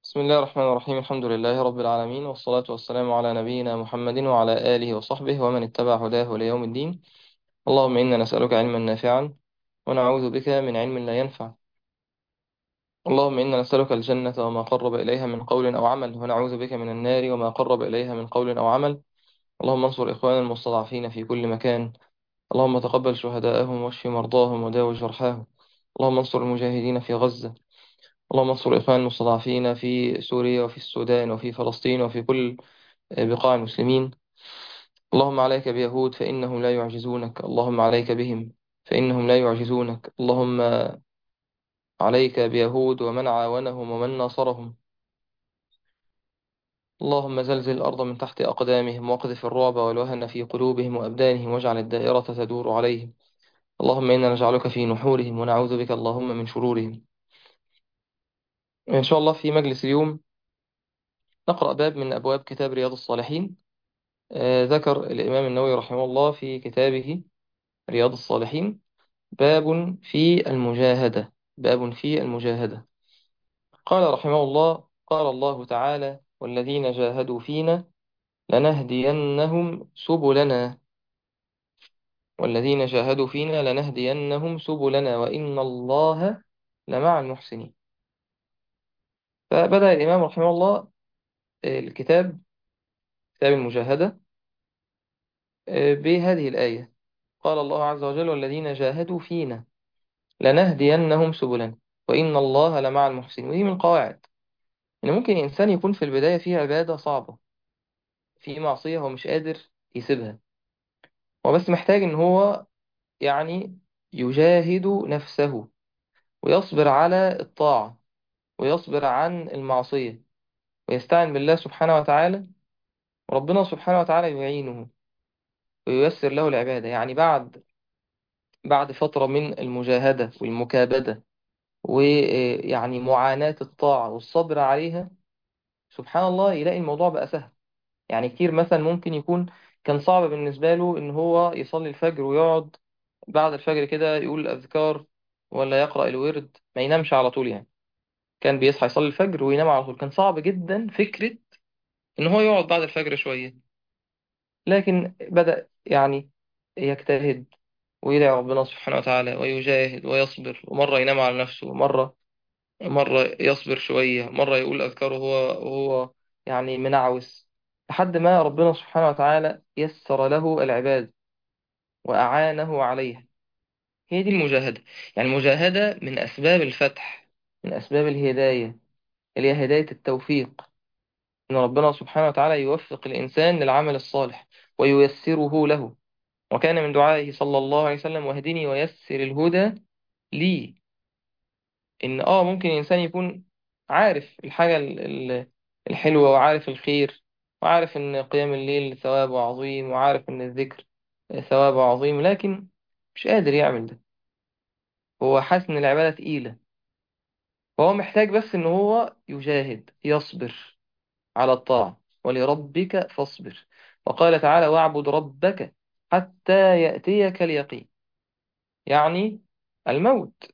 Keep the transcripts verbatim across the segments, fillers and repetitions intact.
بسم الله الرحمن الرحيم. الحمد لله رب العالمين، والصلاة والسلام على نبينا محمد وعلى آله وصحبه ومن اتبع هداه ليوم الدين. اللهم إنا نسألك علما نافعا ونعوذ بك من علم لا ينفع. اللهم إنا نسألك الجنة وما قرب إليها من قول أو عمل، ونعوذ بك من النار وما قرب إليها من قول أو عمل. اللهم انصر إخواننا المستضعفين في كل مكان. اللهم تقبل شهداءهم واشف مرضاهم وداوي جرحاهم. اللهم انصر المجاهدين في غزة. اللهم انصر إخوان المستضعفين في سوريا وفي السودان وفي فلسطين وفي كل بقاع المسلمين. اللهم عليك بيهود فإنهم لا يعجزونك، اللهم عليك بهم فإنهم لا يعجزونك. اللهم عليك بيهود ومن عاونهم ومن ناصرهم. اللهم زلزل الأرض من تحت أقدامهم، واقذف الرعب والوهن في قلوبهم وأبدانهم، واجعل الدائرة تدور عليهم. اللهم إنا نجعلك في نحورهم ونعوذ بك اللهم من شرورهم. إن شاء الله في مجلس اليوم نقرأ باب من أبواب كتاب رياض الصالحين. آه، ذكر الإمام النووي رحمه الله في كتابه رياض الصالحين باب في المجاهدة. باب في المجاهدة. قال رحمه الله: قال الله تعالى: والذين جاهدوا فينا لنهدينهم سبلنا. والذين جاهدوا فينا لنهدينهم سبلنا وإن الله لمع المحسنين. فبدأ الإمام رحمه الله الكتاب، كتاب المجاهدة، بهذه الآية. قال الله عز وجل: والذين جاهدوا فينا لنهدينهم سبلنا وإن الله لمع المحسنين. ودي من القواعد إن ممكن إنسان يكون في البداية فيه عبادة صعبة، في معصية هو مش قادر يسيبها، هو بس محتاج إن هو يعني يجاهد نفسه ويصبر على الطاعة ويصبر عن المعصية ويستعين بالله سبحانه وتعالى، وربنا سبحانه وتعالى يعينه وييسر له العبادة. يعني بعد بعد فترة من المجاهدة والمكابدة ويعني معاناة الطاعة والصبر عليها، سبحان الله يلاقي الموضوع بقى سهل. يعني كتير مثلا ممكن يكون كان صعب بالنسبة له إن هو يصلي الفجر ويقعد بعد الفجر كده يقول الأذكار ولا يقرأ الورد، ما ينامش على طول. يعني كان بيصحى يصلي الفجر وينام على طول، كان صعب جدا فكرة إن هو يقعد بعد الفجر شوية. لكن بدأ يعني يجتهد ويدعي ربنا سبحانه وتعالى ويجاهد ويصبر، ومرة ينام على نفسه، ومرة مرة يصبر شوية، مرة يقول أذكاره وهو وهو يعني منعوس، لحد ما ربنا سبحانه وتعالى يسر له العباد وأعانه عليها. هي دي المجاهدة. يعني المجاهدة من أسباب الفتح، من أسباب الهداية، اللي هي هداية التوفيق، إن ربنا سبحانه وتعالى يوفق الإنسان للعمل الصالح وييسره له. وكان من دعائه صلى الله عليه وسلم: واهدني ويسر الهدى لي. إن آه ممكن الإنسان يكون عارف الحاجة ال- ال- الحلوة، وعارف الخير، وعارف إن قيام الليل ثوابه عظيم، وعارف إن الذكر ثوابه عظيم، لكن مش قادر يعمل ده. هو حاسس إن العبادة تقيلة، فهو محتاج بس إن هو يجاهد يصبر على الطاعة. ولربك فاصبر. وقال تعالى: واعبد ربك حتى يأتيك اليقين، يعني الموت.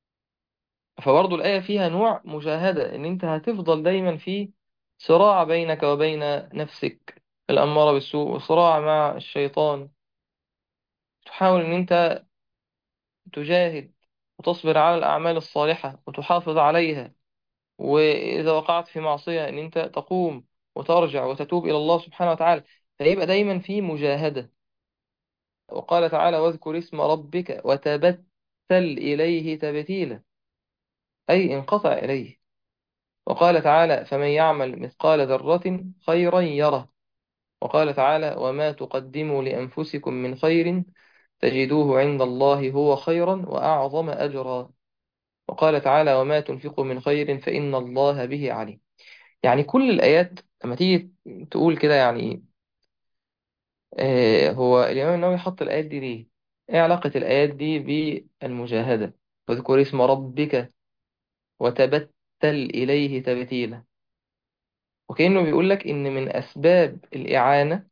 فبرضه الآية فيها نوع مجاهدة، إن أنت هتفضل دايما في صراع بينك وبين نفسك الأمارة بالسوء، وصراع مع الشيطان. تحاول إن أنت تجاهد وتصبر على الأعمال الصالحة وتحافظ عليها، وإذا وقعت في معصية إن أنت تقوم وترجع وتتوب إلى الله سبحانه وتعالى. فيبقى دايما في مجاهدة. وقال تعالى: واذكر اسم ربك وتبتل إليه تبتيلا، أي انقطع إليه. وقال تعالى: فمن يعمل مثقال ذرة خيرا يره. وقال تعالى: وما تقدموا لأنفسكم من خير تجدوه عند الله هو خيرا وأعظم أجرا. وقال تعالى: وما تنفقوا من خير فإن الله به عليم. يعني كل الآيات لما تيجي تقول كده يعني آه هو الإمام النووي حط الآيات دي ليه؟ إيه علاقة الآيات دي بالمجاهدة؟ واذكر اسم ربك وتبتل إليه تبتيلا. وكأنه بيقول لك إن من أسباب الإعانة،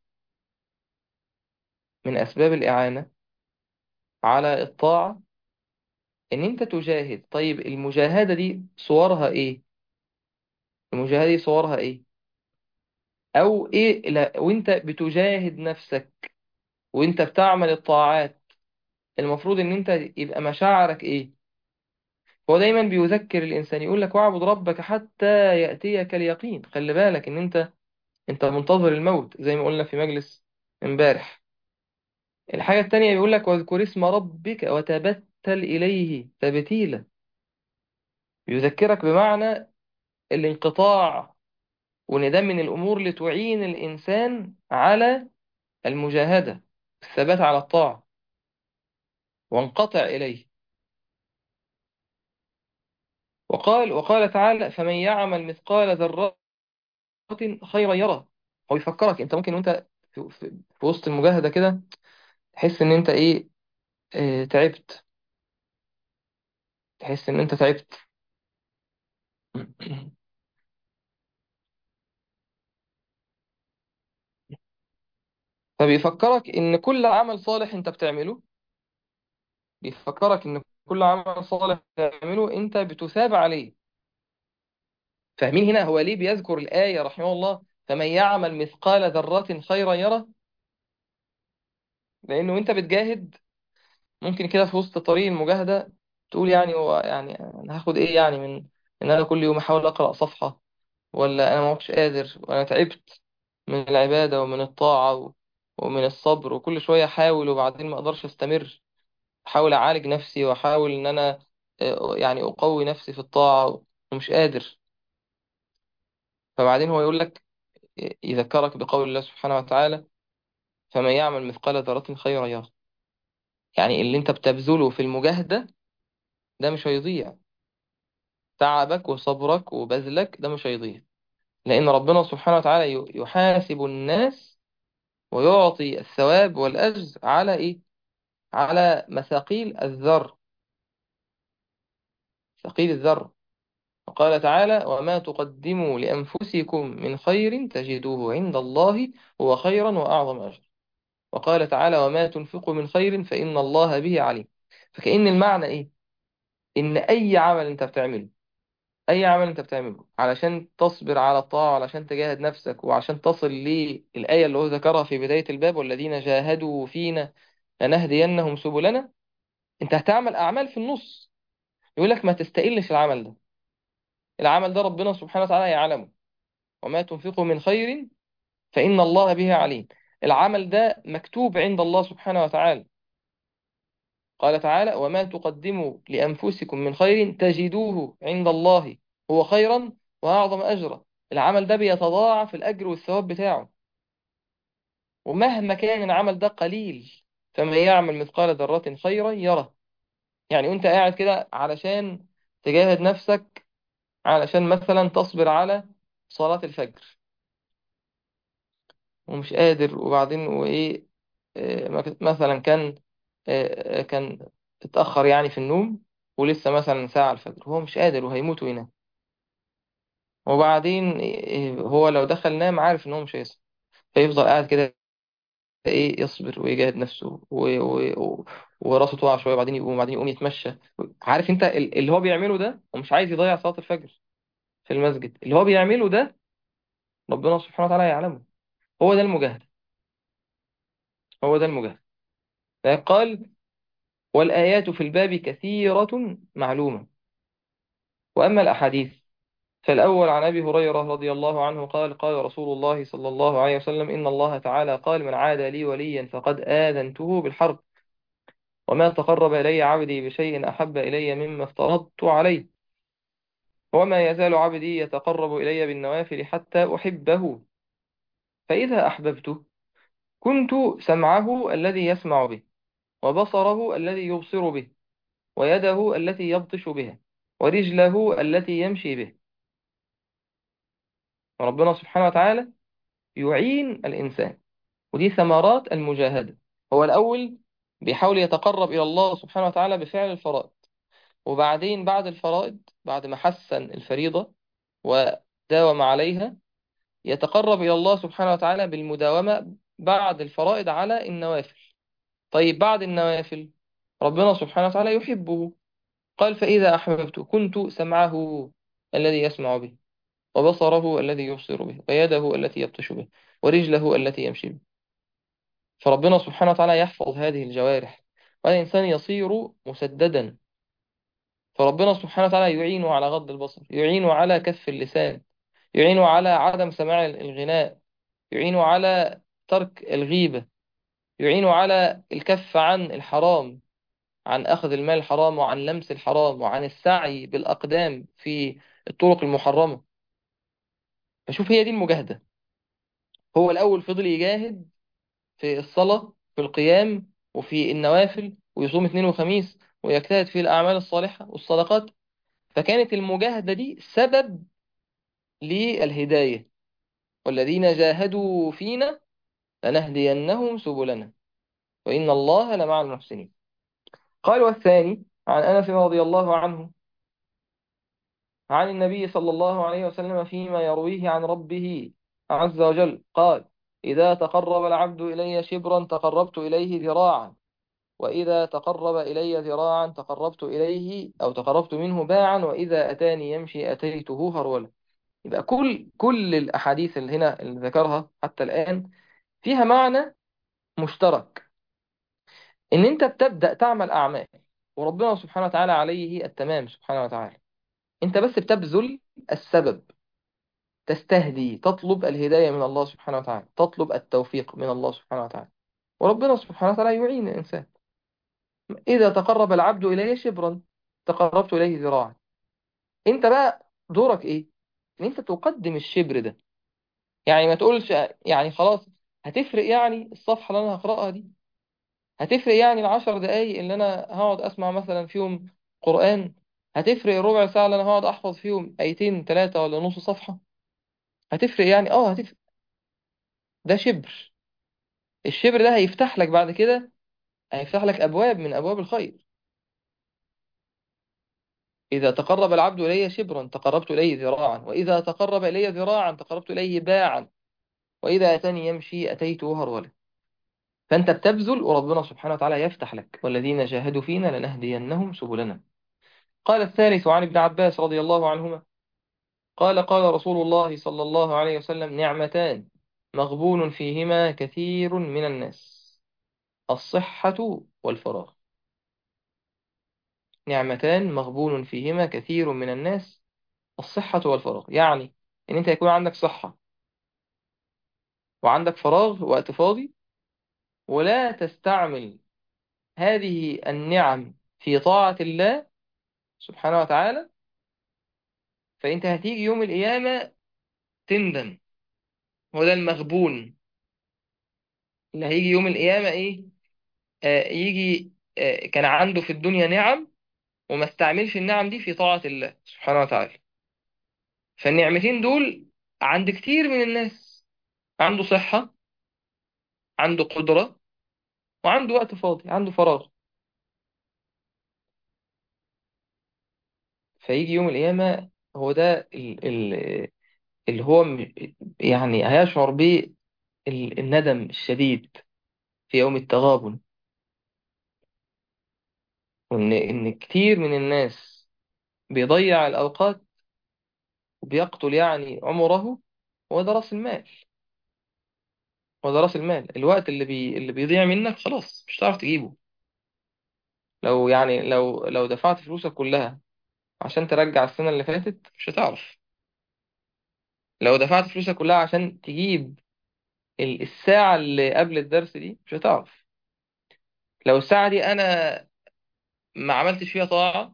من أسباب الإعانة على الطاعة إن أنت تجاهد. طيب المجاهدة دي صورها إيه؟ المجاهدة دي صورها إيه؟ أو إيه لا وأنت بتجاهد نفسك وأنت بتعمل الطاعات، المفروض إن أنت يبقى مشاعرك إيه؟ هو دايما بيذكر الإنسان يقول لك واعبد ربك حتى يأتيك اليقين. خلي بالك إن أنت أنت منتظر الموت زي ما قلنا في مجلس امبارح. الحاجة التانية بيقول لك واذكر اسم ربك وتبتل إليه تبتيلا، يذكرك بمعنى الانقطاع، وإن ده من الأمور اللي تعين الإنسان على المجاهدة، الثبات على الطاعة، وانقطع إليه. وقال وقال تعالى فمن يعمل مثقال ذرة خيرا يره. هو يفكرك أنت ممكن وأنت في, في, في وسط المجاهدة كده تحس إن أنت إيه، اه تعبت، تحس إن أنت تعبت. فبيفكرك إن كل عمل صالح أنت بتعمله، بيفكرك إن كل عمل صالح بتعمله أنت بتثاب عليه. فاهمين هنا هو ليه بيذكر الآية رحمه الله فمن يعمل مثقال ذرة خيرا يره؟ لأنه أنت بتجاهد ممكن كده في وسط طريق المجاهدة تقول يعني هو يعني أنا هاخد إيه يعني من إن أنا كل يوم أحاول أقرأ صفحة، ولا أنا ما عدتش قادر وأنا تعبت من العبادة ومن الطاعة و- ومن الصبر، وكل شوية أحاول وبعدين ما أقدرش أستمر. أحاول أعالج نفسي وأحاول إن أنا آه، يعني أقوي نفسي في الطاعة ومش قادر. فبعدين هو يقول لك يذكرك بقول الله سبحانه وتعالى فمن يعمل مثقال ذرة خيرا يره. يعني اللي انت بتبذله في المجاهدة ده مش هيضيع، تعبك وصبرك وبذلك ده مش هيضيع، لأن ربنا سبحانه وتعالى ي- يحاسب الناس ويعطي الثواب والأجر على إيه؟ على مثاقيل الذر، ثقيل الذر. وقال تعالى وما تقدموا لأنفسكم من خير تجدوه عند الله هو خيرا وأعظم أجر. وقال تعالى وما تنفقوا من خير فإن الله به عليم. فكأن المعنى إيه؟ إن أي عمل أنت بتعمله، أي عمل أنت بتعمله علشان تصبر على الطاعة، علشان تجاهد نفسك، وعشان تصل للآية اللي هو ذكرها في بداية الباب والذين جاهدوا فينا لنهدينهم سبلنا، أنت هتعمل أعمال في النص. يقول لك ما تستقلش العمل ده، العمل ده ربنا سبحانه وتعالى يعلمه. وما تنفقوا من خير فإن الله به عليم. العمل ده مكتوب عند الله سبحانه وتعالى. قال تعالى وما تقدموا لأنفسكم من خير تجدوه عند الله هو خيرا وأعظم أجرا. العمل ده بيتضاعف الأجر والثواب بتاعه، ومهما كان العمل ده قليل فمن يعمل مثقال ذرة خيرا يره. يعني وانت قاعد كده علشان تجاهد نفسك، علشان مثلا تصبر على صلاة الفجر ومش قادر، وبعدين وإيه، آه، مثلا كان آه، آه، كان اتأخر يعني في النوم ولسه مثلا ساعة الفجر وهو مش قادر وهيموت وينام. وبعدين إيه، هو لو دخل نام عارف ان هو مش هيصحى، فيفضل قاعد كده ايه يصبر ويجاهد نفسه و... و... و... وراسه تقع شويه، وبعدين يقوم وبعدين يقوم يتمشى. عارف انت ال- اللي هو بيعمله ده ومش عايز يضيع صلاة الفجر في المسجد، اللي هو بيعمله ده ربنا سبحانه وتعالى يعلمه. هو ده المجاهد، هو ده المجاهد. قال والآيات في الباب كثيرة معلومة. وأما الأحاديث فالأول عن أبي هريرة رضي الله عنه قال قال رسول الله صلى الله عليه وسلم إن الله تعالى قال من عادى لي وليا فقد آذنته بالحرب. وما تقرب إلي عبدي بشيء أحب إلي مما افترضت عليه. وما يزال عبدي يتقرب إلي بالنوافل حتى أحبه. فإذا أحببته كنت سمعه الذي يسمع به، وبصره الذي يبصر به، ويده التي يبطش بها، ورجله التي يمشي به. ربنا سبحانه وتعالى يعين الإنسان، ودي ثمرات المجاهدة. هو الأول بيحاول يتقرب إلى الله سبحانه وتعالى بفعل الفرائض، وبعدين بعد الفرائض بعد ما حسن الفريضة وداوم عليها يتقرب إلى الله سبحانه وتعالى بالمداومة بعد الفرائض على النوافل. طيب بعد النوافل ربنا سبحانه وتعالى يحبه. قال فإذا أحببت كنت سمعه الذي يسمع به، وبصره الذي يبصر به، ويده التي يبطش به، ورجله التي يمشي به. فربنا سبحانه وتعالى يحفظ هذه الجوارح، والإنسان يصير مسددا. فربنا سبحانه وتعالى يعين على غض البصر، يعين على كف اللسان، يعين على عدم سماع الغناء، يعين على ترك الغيبة، يعين على الكف عن الحرام، عن أخذ المال الحرام، وعن لمس الحرام، وعن السعي بالأقدام في الطرق المحرمة. فشوف، هي دي المجاهدة. هو الأول فضل يجاهد في الصلاة، في القيام، وفي النوافل، ويصوم اثنين وخميس، ويجتهد في الأعمال الصالحة والصدقات. فكانت المجاهدة دي سبب للهداية. والذين جاهدوا فينا لنهدينهم سبلنا وإن الله لمع المحسنين. قال: والثاني عن أنس رضي الله عنه عن النبي صلى الله عليه وسلم فيما يرويه عن ربه عز وجل قال: إذا تقرب العبد إلي شبرا تقربت إليه ذراعا، وإذا تقرب إلي ذراعا تقربت إليه أو تقربت منه باعا، وإذا أتاني يمشي أتيته هرولا. يبقى كل كل الأحاديث اللي هنا اللي ذكرها حتى الآن فيها معنى مشترك، إن أنت بتبدأ تعمل أعمال وربنا سبحانه وتعالى عليه التمام سبحانه وتعالى. أنت بس بتبذل السبب، تستهدي، تطلب الهداية من الله سبحانه وتعالى، تطلب التوفيق من الله سبحانه وتعالى، وربنا سبحانه وتعالى يعين الإنسان. إذا تقرب العبد إلي شبرا تقربت إليه ذراعا. أنت بقى دورك إيه؟ إن أنت تقدم الشبر ده. يعني ما تقولش يعني خلاص، هتفرق يعني الصفحة اللي أنا هقرأها دي؟ هتفرق يعني العشر دقايق اللي أنا هقعد أسمع مثلا فيهم قرآن؟ هتفرق الربع ساعة اللي أنا هقعد أحفظ فيهم آيتين ثلاثة ولا نص صفحة؟ هتفرق يعني؟ آه هتفرق. ده شبر. الشبر ده هيفتح لك بعد كده، هيفتح لك أبواب من أبواب الخير. إذا تقرب العبد إلي شبرا تقربت إليه ذراعا، وإذا تقرب إلي ذراعا تقربت إليه باعا، وإذا أتاني يمشي أتيته هرولا. فأنت بتبذل وربنا سبحانه وتعالى يفتح لك. والذين جاهدوا فينا لنهدينهم سبلنا. قال الثالث عن ابن عباس رضي الله عنهما قال: قال رسول الله صلى الله عليه وسلم: نعمتان مغبون فيهما كثير من الناس، الصحة والفراغ. نعمتان مغبون فيهما كثير من الناس، الصحة والفراغ. يعني إن أنت يكون عندك صحة وعندك فراغ، وقت فاضي، ولا تستعمل هذه النعم في طاعة الله سبحانه وتعالى، فأنت هتيجي يوم القيامة تندم. هو ده المغبون اللي هيجي يوم القيامة. إيه؟ آه يجي آه كان عنده في الدنيا نعم وما استعملش النعم دي في طاعة الله سبحانه وتعالى. فالنعمتين دول عند كتير من الناس: عنده صحة، عنده قدرة، وعنده وقت فاضي، عنده فراغ. فيجي يوم القيامة، هو ده ال- ال- اللي هو م- يعني هيشعر به ال- الندم الشديد في يوم التغابن. وإن إن كتير من الناس بيضيع الأوقات وبيقتل يعني عمره. هو ده رأس المال. هو ده رأس المال. الوقت اللي بي اللي بيضيع منك خلاص مش هتعرف تجيبه. لو يعني لو لو دفعت فلوسك كلها عشان ترجع السنة اللي فاتت مش هتعرف. لو دفعت فلوسك كلها عشان تجيب ال- الساعة اللي قبل الدرس دي مش هتعرف. لو الساعة دي أنا ما عملتش فيها طاعة،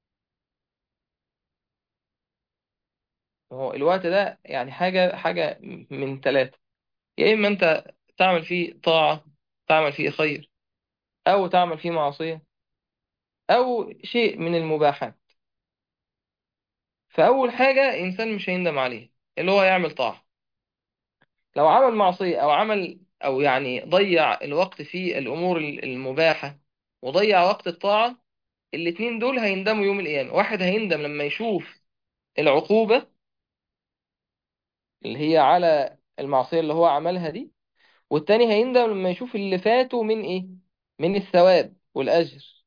هو الوقت ده يعني حاجة حاجة من ثلاثة: يا إما أنت تعمل فيه طاعة، تعمل فيه خير، أو تعمل فيه معصية، أو شيء من المباحات. فأول حاجة إنسان مش هيندم عليه اللي هو يعمل طاعة. لو عمل معصية أو عمل أو يعني ضيع الوقت في الأمور المباحة وضيع وقت الطاعة، الاتنين دول هيندموا يوم القيامة. واحد هيندم لما يشوف العقوبة اللي هي على المعصية اللي هو عملها دي، والتاني هيندم لما يشوف اللي فاته من ايه، من الثواب والأجر.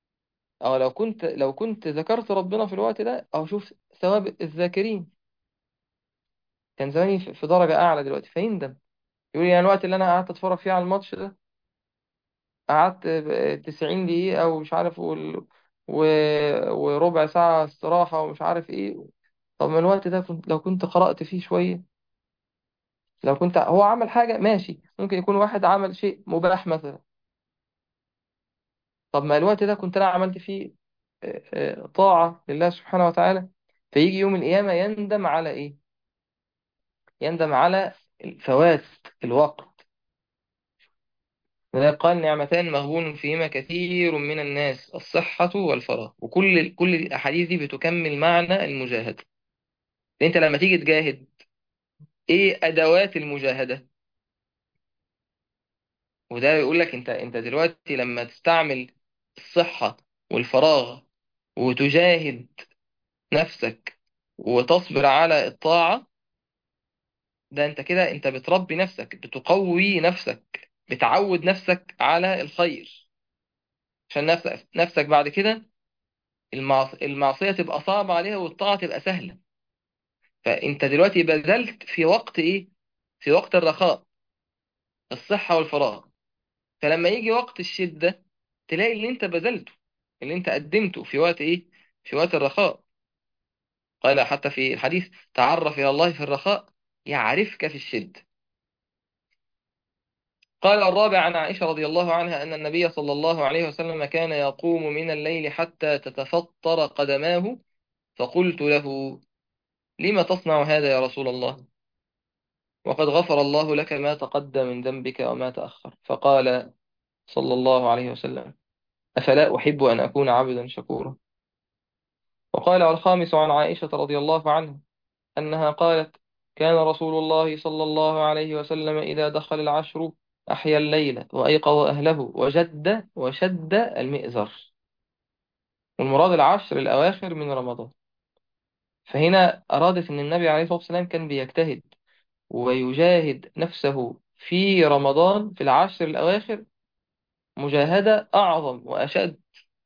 او لو كنت لو كنت ذكرت ربنا في الوقت ده، او شوف ثواب الذاكرين. كان زماني في في درجة أعلى دلوقتي، فيندم. يقول يعني الوقت اللي أنا قعدت أتفرج فيه على الماتش ده، قعدت تسعين دقيقة ومش عارف وال... و... وربع ساعة استراحة ومش عارف إيه. طب ما الوقت ده كنت لو كنت قرأت فيه شوية، لو كنت هو عمل حاجة ماشي، ممكن يكون واحد عمل شيء مباح مثلا، طب ما الوقت ده كنت أنا عملت فيه آه، آه، طاعة لله سبحانه وتعالى. فيجي يوم القيامة يندم على إيه؟ يندم على فوات الوقت. لذلك قال نعمتان مغبون فيهما كثير من الناس، الصحة والفراغ. وكل كل الأحاديث دي بتكمل معنى المجاهدة. أنت لما تيجي تجاهد، إيه أدوات المجاهدة؟ وده يقول لك أنت أنت دلوقتي لما تستعمل الصحة والفراغ وتجاهد نفسك وتصبر على الطاعة، ده أنت كده أنت بتربي نفسك، بتقوي نفسك، بتعود نفسك على الخير، عشان نفسك نفسك بعد كده المعص... المعصية تبقى صعبة عليها والطاعة تبقى سهلة. فأنت دلوقتي بذلت في وقت إيه؟ في وقت الرخاء، الصحة والفراغ. فلما يجي وقت الشدة تلاقي اللي أنت بذلته، اللي أنت قدمته في وقت إيه؟ في وقت الرخاء. قال حتى في الحديث تعرف إلى الله في الرخاء يعرفك في الشدة. قال الرابع عن عائشة رضي الله عنها أن النبي صلى الله عليه وسلم كان يقوم من الليل حتى تتفطر قدماه، فقلت له لم تصنع هذا يا رسول الله؟ وقد غفر الله لك ما تقدم من ذنبك وما تأخر. فقال صلى الله عليه وسلم أفلا أحب أن أكون عبدا شكورا. وقال الخامس عن عائشة رضي الله عنها أنها قالت كان رسول الله صلى الله عليه وسلم إذا دخل العشر أحيا الليل وأيقظ أهله وجد وشد المئزر. والمراد العشر الأواخر من رمضان. فهنا أرادت أن النبي عليه الصلاة والسلام كان بيجتهد ويجاهد نفسه في رمضان في العشر الأواخر مجاهدة أعظم وأشد.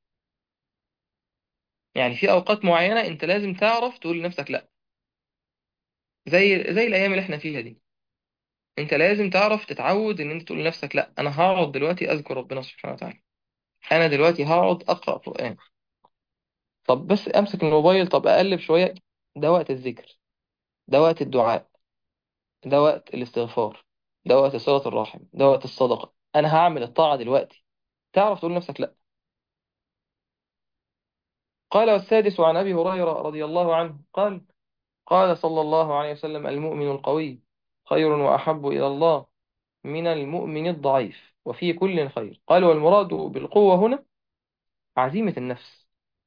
يعني في أوقات معينة أنت لازم تعرف تقول لنفسك لأ، زي زي الأيام اللي احنا فيها دي. أنت لازم تعرف تتعود إن أنت تقول لنفسك لأ، أنا هقعد دلوقتي أذكر ربنا سبحانه وتعالى، أنا دلوقتي هقعد أقرأ قرآن. طب بس أمسك الموبايل، طب أقلب شوية، ده وقت الذكر، ده وقت الدعاء، ده وقت الاستغفار، ده وقت صلة الرحم، ده وقت الصدقة. أنا هعمل الطاعة دلوقتي، تعرف تقول لنفسك لأ. قال والسادس عن أبي هريرة رضي الله عنه قال قال صلى الله عليه وسلم المؤمن القوي خير وأحب إلى الله من المؤمن الضعيف وفي كل خير. قال والمراد بالقوة هنا عزيمة النفس.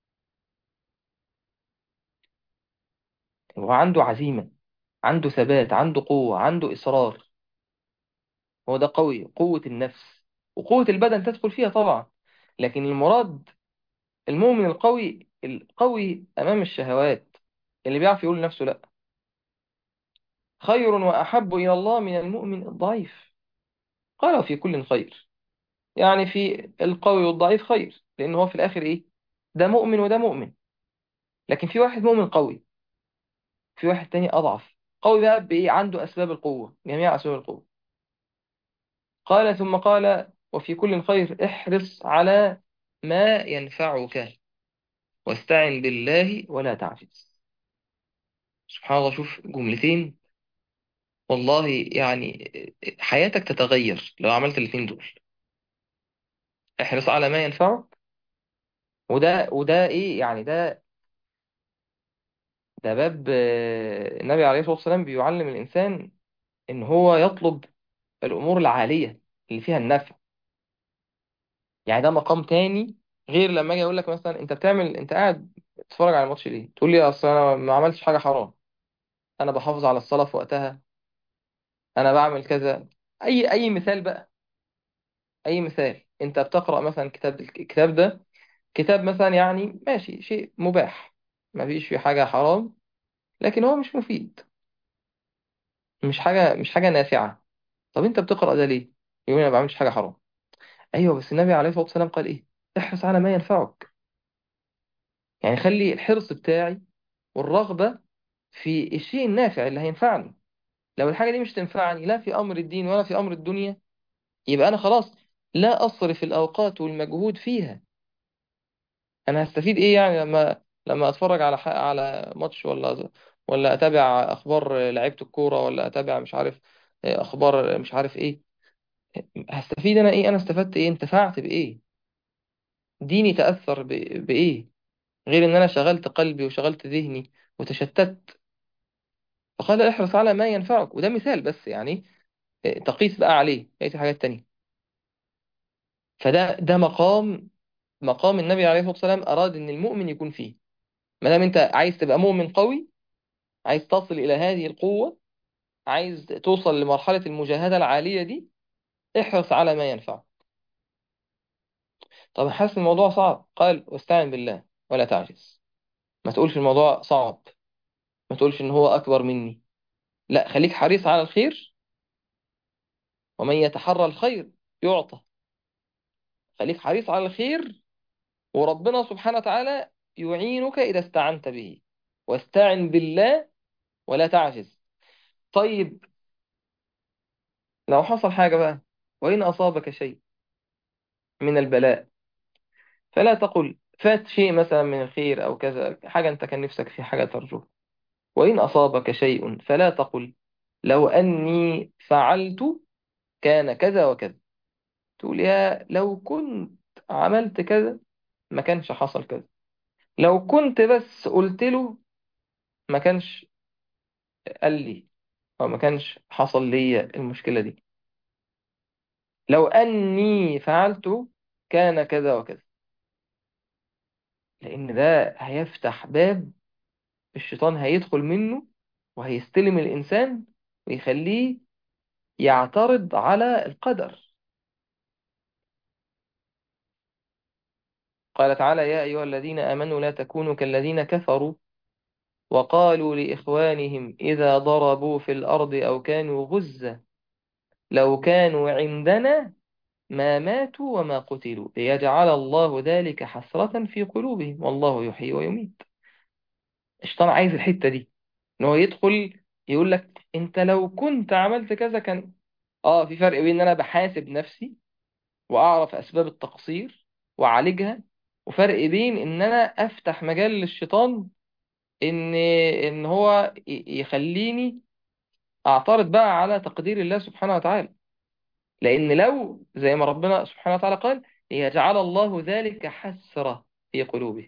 هو عنده عزيمة، عنده ثبات، عنده قوة، عنده إصرار. هو ده قوي، قوة النفس. وقوة البدن تدخل فيها طبعا، لكن المراد المؤمن القوي، القوي أمام الشهوات، اللي بيعرف يقول لنفسه لأ. خير وأحب إلى الله من المؤمن الضعيف. قال في كل خير، يعني في القوي والضعيف خير، لأن هو في الآخر إيه؟ ده مؤمن وده مؤمن. لكن في واحد مؤمن قوي، في واحد تاني أضعف. قوي بقى بإيه؟ عنده أسباب القوة، جميع أسباب القوة. قال ثم قال وفي كل خير احرص على ما ينفعك واستعن بالله ولا تعجز. سبحان الله، شوف جملتين والله يعني حياتك تتغير لو عملت الاثنين دول. احرص على ما ينفعك، وده وده ايه يعني؟ ده ده باب آه، النبي عليه الصلاة والسلام بيعلم الإنسان إن هو يطلب الأمور العالية اللي فيها النفع. يعني ده مقام تاني غير لما أجي أقول لك مثلا أنت بتعمل، أنت قاعد تتفرج على الماتش ليه؟ تقول لي أصل أنا ما عملتش حاجة حرام، أنا بحافظ على الصلاة في وقتها، أنا بعمل كذا. أي أي مثال بقى، أي مثال. أنت بتقرأ مثلا كتاب، الكتاب ده كتاب مثلا يعني ماشي شيء مباح، ما فيش فيه حاجة حرام، لكن هو مش مفيد، مش حاجة مش حاجة نافعة. طب انت بتقرأ ده ليه؟ يقول انا ما بعملش حاجة حرام. ايوه بس النبي عليه الصلاة والسلام قال ايه؟ احرص على ما ينفعك. يعني خلي الحرص بتاعي والرغبة في الشيء النافع اللي هينفعني. لو الحاجة دي مش تنفعني لا في أمر الدين ولا في أمر الدنيا، يبقى أنا خلاص لا أصرف الأوقات والمجهود فيها. أنا هستفيد إيه يعني لما لما أتفرج على ح... على ماتش، ولا ولا أتابع أخبار لعيبة الكورة، ولا أتابع مش عارف أخبار مش عارف إيه. هستفيد أنا إيه؟ أنا استفدت إيه؟ انتفعت بإيه؟ ديني تأثر ب... بإيه؟ غير إن أنا شغلت قلبي وشغلت ذهني وتشتت. فقال احرص على ما ينفعك، وده مثال بس يعني، تقيس بقى عليه بقية حاجات تانية. فده ده مقام مقام النبي عليه الصلاة والسلام أراد إن المؤمن يكون فيه. ما دام أنت عايز تبقى مؤمن قوي، عايز تصل إلى هذه القوة، عايز توصل لمرحلة المجاهدة العالية دي، احرص على ما ينفعك. طب حاسس الموضوع صعب، قال واستعن بالله ولا تعجز. ما تقولش الموضوع صعب، ما تقولش إن هو أكبر مني، لا خليك حريص على الخير. ومن يتحرى الخير يعطى. خليك حريص على الخير، وربنا سبحانه وتعالى يعينك إذا استعنت به. واستعن بالله ولا تعجز. طيب لو حصل حاجة بقى، وإن أصابك شيء من البلاء، فلا تقل فات شيء مثلا من الخير أو كذا، حاجة أنت كان نفسك في حاجة ترجوها. وإن أصابك شيء فلا تقل لو أني فعلت كان كذا وكذا. تقول يا لو كنت عملت كذا ما كانش حصل كذا. لو كنت بس قلت له ما كانش قال لي، أو ما كانش حصل لي المشكلة دي. لو أني فعلت كان كذا وكذا. لأن ده هيفتح باب الشيطان هيدخل منه، وهيستلم الإنسان ويخليه يعترض على القدر. قال تعالى يا أيها الذين آمنوا لا تكونوا كالذين كفروا وقالوا لإخوانهم إذا ضربوا في الأرض أو كانوا غزة لو كانوا عندنا ما ماتوا وما قتلوا ليجعل الله ذلك حسرة في قلوبهم والله يحيي ويميت. الشيطان عايز الحتة دي، ان هو يدخل يقول لك انت لو كنت عملت كذا كان. اه في فرق بين ان انا بحاسب نفسي واعرف اسباب التقصير واعالجها، وفرق بين ان انا افتح مجال للشيطان ان ان هو ي- يخليني اعترض بقى على تقدير الله سبحانه وتعالى. لان لو زي ما ربنا سبحانه وتعالى قال ليجعل الله ذلك حسرة في قلوبه،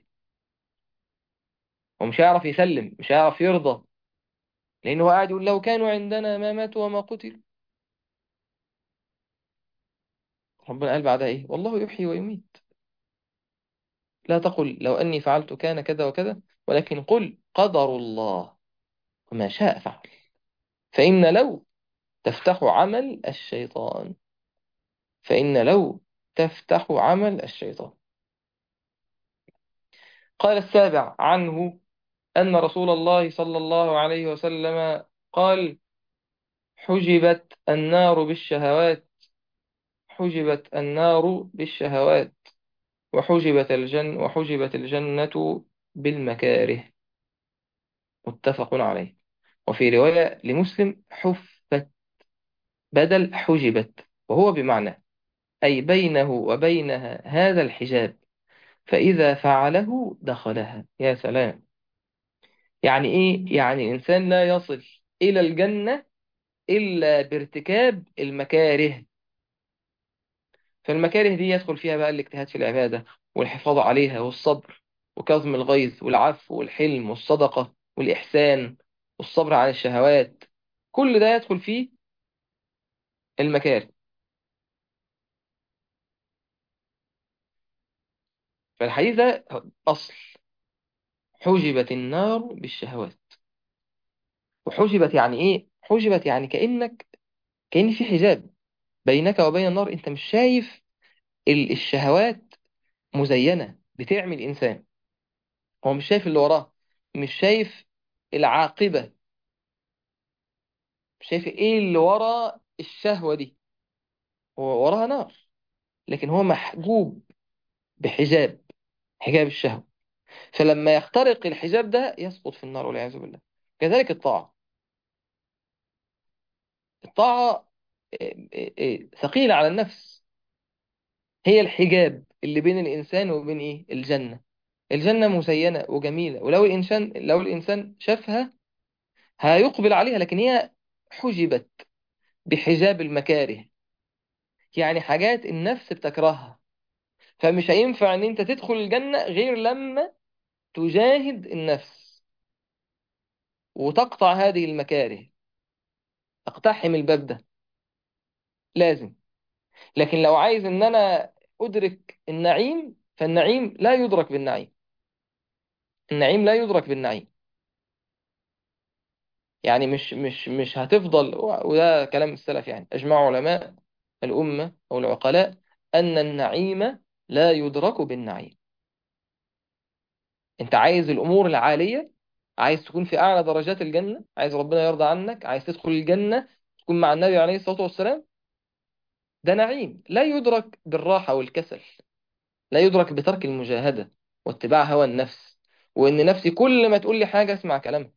ومش هيعرف يسلم، مش هيعرف يرضى، لأنه هو قاعد يقول لو كانوا عندنا ما ماتوا وما قتلوا. ربنا قال بعدها إيه؟ والله يحيي ويميت. لا تقل لو أني فعلت كان كذا وكذا، ولكن قل قدر الله وما شاء فعل. فإن لو تفتح عمل الشيطان، فإن لو تفتح عمل الشيطان. قال السابع عنه أن رسول الله صلى الله عليه وسلم قال حجبت النار بالشهوات، حجبت النار بالشهوات وحجبت الجن وحجبت الجنة بالمكاره. متفق عليه. وفي رواية لمسلم حفت بدل حجبت، وهو بمعنى أي بينه وبينها هذا الحجاب، فإذا فعله دخلها. يا سلام. يعني إيه؟ يعني الإنسان لا يصل إلى الجنة إلا بارتكاب المكاره. فالمكاره دي يدخل فيها بقى الاجتهاد في العبادة والحفاظ عليها والصبر وكظم الغيظ والعفو والحلم والصدقة والإحسان والصبر عن الشهوات. كل ده يدخل فيه المكاره. فالحديث ده أصل. حجبت النار بالشهوات. وحجبت يعني إيه؟ حجبت يعني كأنك كأن في حجاب بينك وبين النار. أنت مش شايف ال- الشهوات مزينة بتعمل إنسان. هو مش شايف اللي وراه، مش شايف العاقبة، مش شايف ايه اللي ورا الشهوة دي. هو وراها نار، لكن هو محجوب بحجاب، حجاب الشهوة. فلما يخترق الحجاب ده يسقط في النار والعياذ بالله. كذلك الطاعة. طاعة آه، آه، آه، ثقيلة على النفس. هي الحجاب اللي بين الإنسان وبين إيه الجنة. الجنة مزينة وجميلة، ولو الإنسان لو الإنسان شافها هيقبل عليها، لكن هي حجبت بحجاب المكاره، يعني حاجات النفس بتكرهها. فمش هينفع ان انت تدخل الجنة غير لما تجاهد النفس وتقطع هذه المكاره، تقتحم الباب ده لازم. لكن لو عايز ان انا ادرك النعيم، فالنعيم لا يدرك بالنعيم. النعيم لا يدرك بالنعيم. يعني مش مش مش هتفضل، وده كلام السلف، يعني اجمع علماء الامة او العقلاء ان النعيم لا يدرك بالنعيم. انت عايز الامور العالية، عايز تكون في اعلى درجات الجنة، عايز ربنا يرضى عنك، عايز تدخل الجنة تكون مع النبي عليه الصلاة والسلام، ده نعيم لا يدرك بالراحة والكسل، لا يدرك بترك المجاهدة واتباع هوى النفس، وان نفسي كل ما تقول لي حاجة اسمع كلامها.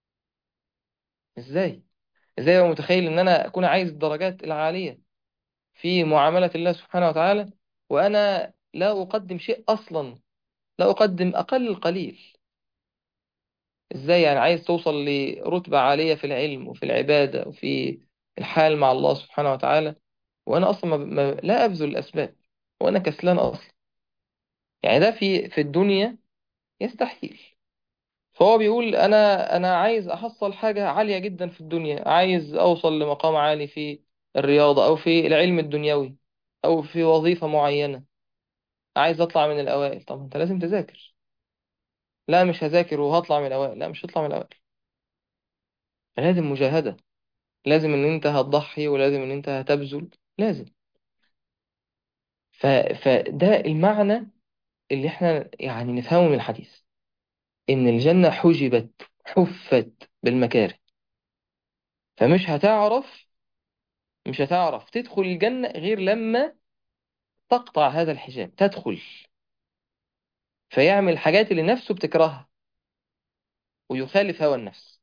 ازاي؟ ازاي أبقى متخيل ان انا اكون عايز الدرجات العالية في معاملة الله سبحانه وتعالى، وانا لا اقدم شيء اصلا، لا اقدم اقل القليل؟ ازاي يعني عايز توصل لرتبة عالية في العلم وفي العبادة وفي الحال مع الله سبحانه وتعالى، وانا اصلا ما ما لا ابذل الاسباب، وانا كسلان اصلا؟ يعني ده في في الدنيا يستحيل. فهو بيقول انا انا عايز احصل حاجة عالية جدا في الدنيا، عايز اوصل لمقام عالي في الرياضة او في العلم الدنيوي او في وظيفة معينة، عايز اطلع من الاوائل. طب انت لازم تذاكر. لا مش هذاكر وهطلع من الاوائل، لا مش هطلع من الاوائل. لازم مجاهدة، لازم ان انت هتضحي، ولازم ان انت هتبذل، لازم. ف... فده المعنى اللي احنا يعني نفهمه من الحديث، ان الجنة حجبت، حفت بالمكاره. فمش هتعرف مش هتعرف تدخل الجنة غير لما تقطع هذا الحجاب، تدخل فيعمل الحاجات اللي نفسه بتكرهها ويخالف هوى النفس.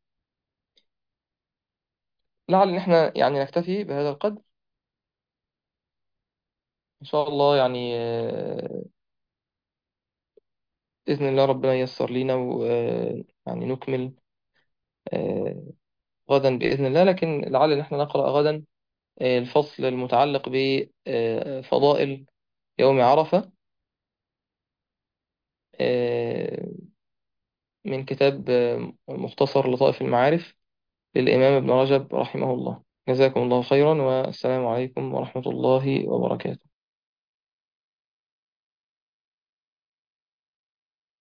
لعل ان احنا يعني نكتفي بهذا القدر ان شاء الله. يعني آه، بإذن الله ربنا ييسر لينا ويعني نكمل آه، غدا بإذن الله. لكن لعل ان احنا نقرأ غدا آه، الفصل المتعلق بفضائل يوم عرفة آه، من كتاب آه، مختصر لطائف المعارف للإمام ابن رجب رحمه الله. جزاكم الله خيرا، والسلام عليكم ورحمة الله وبركاته.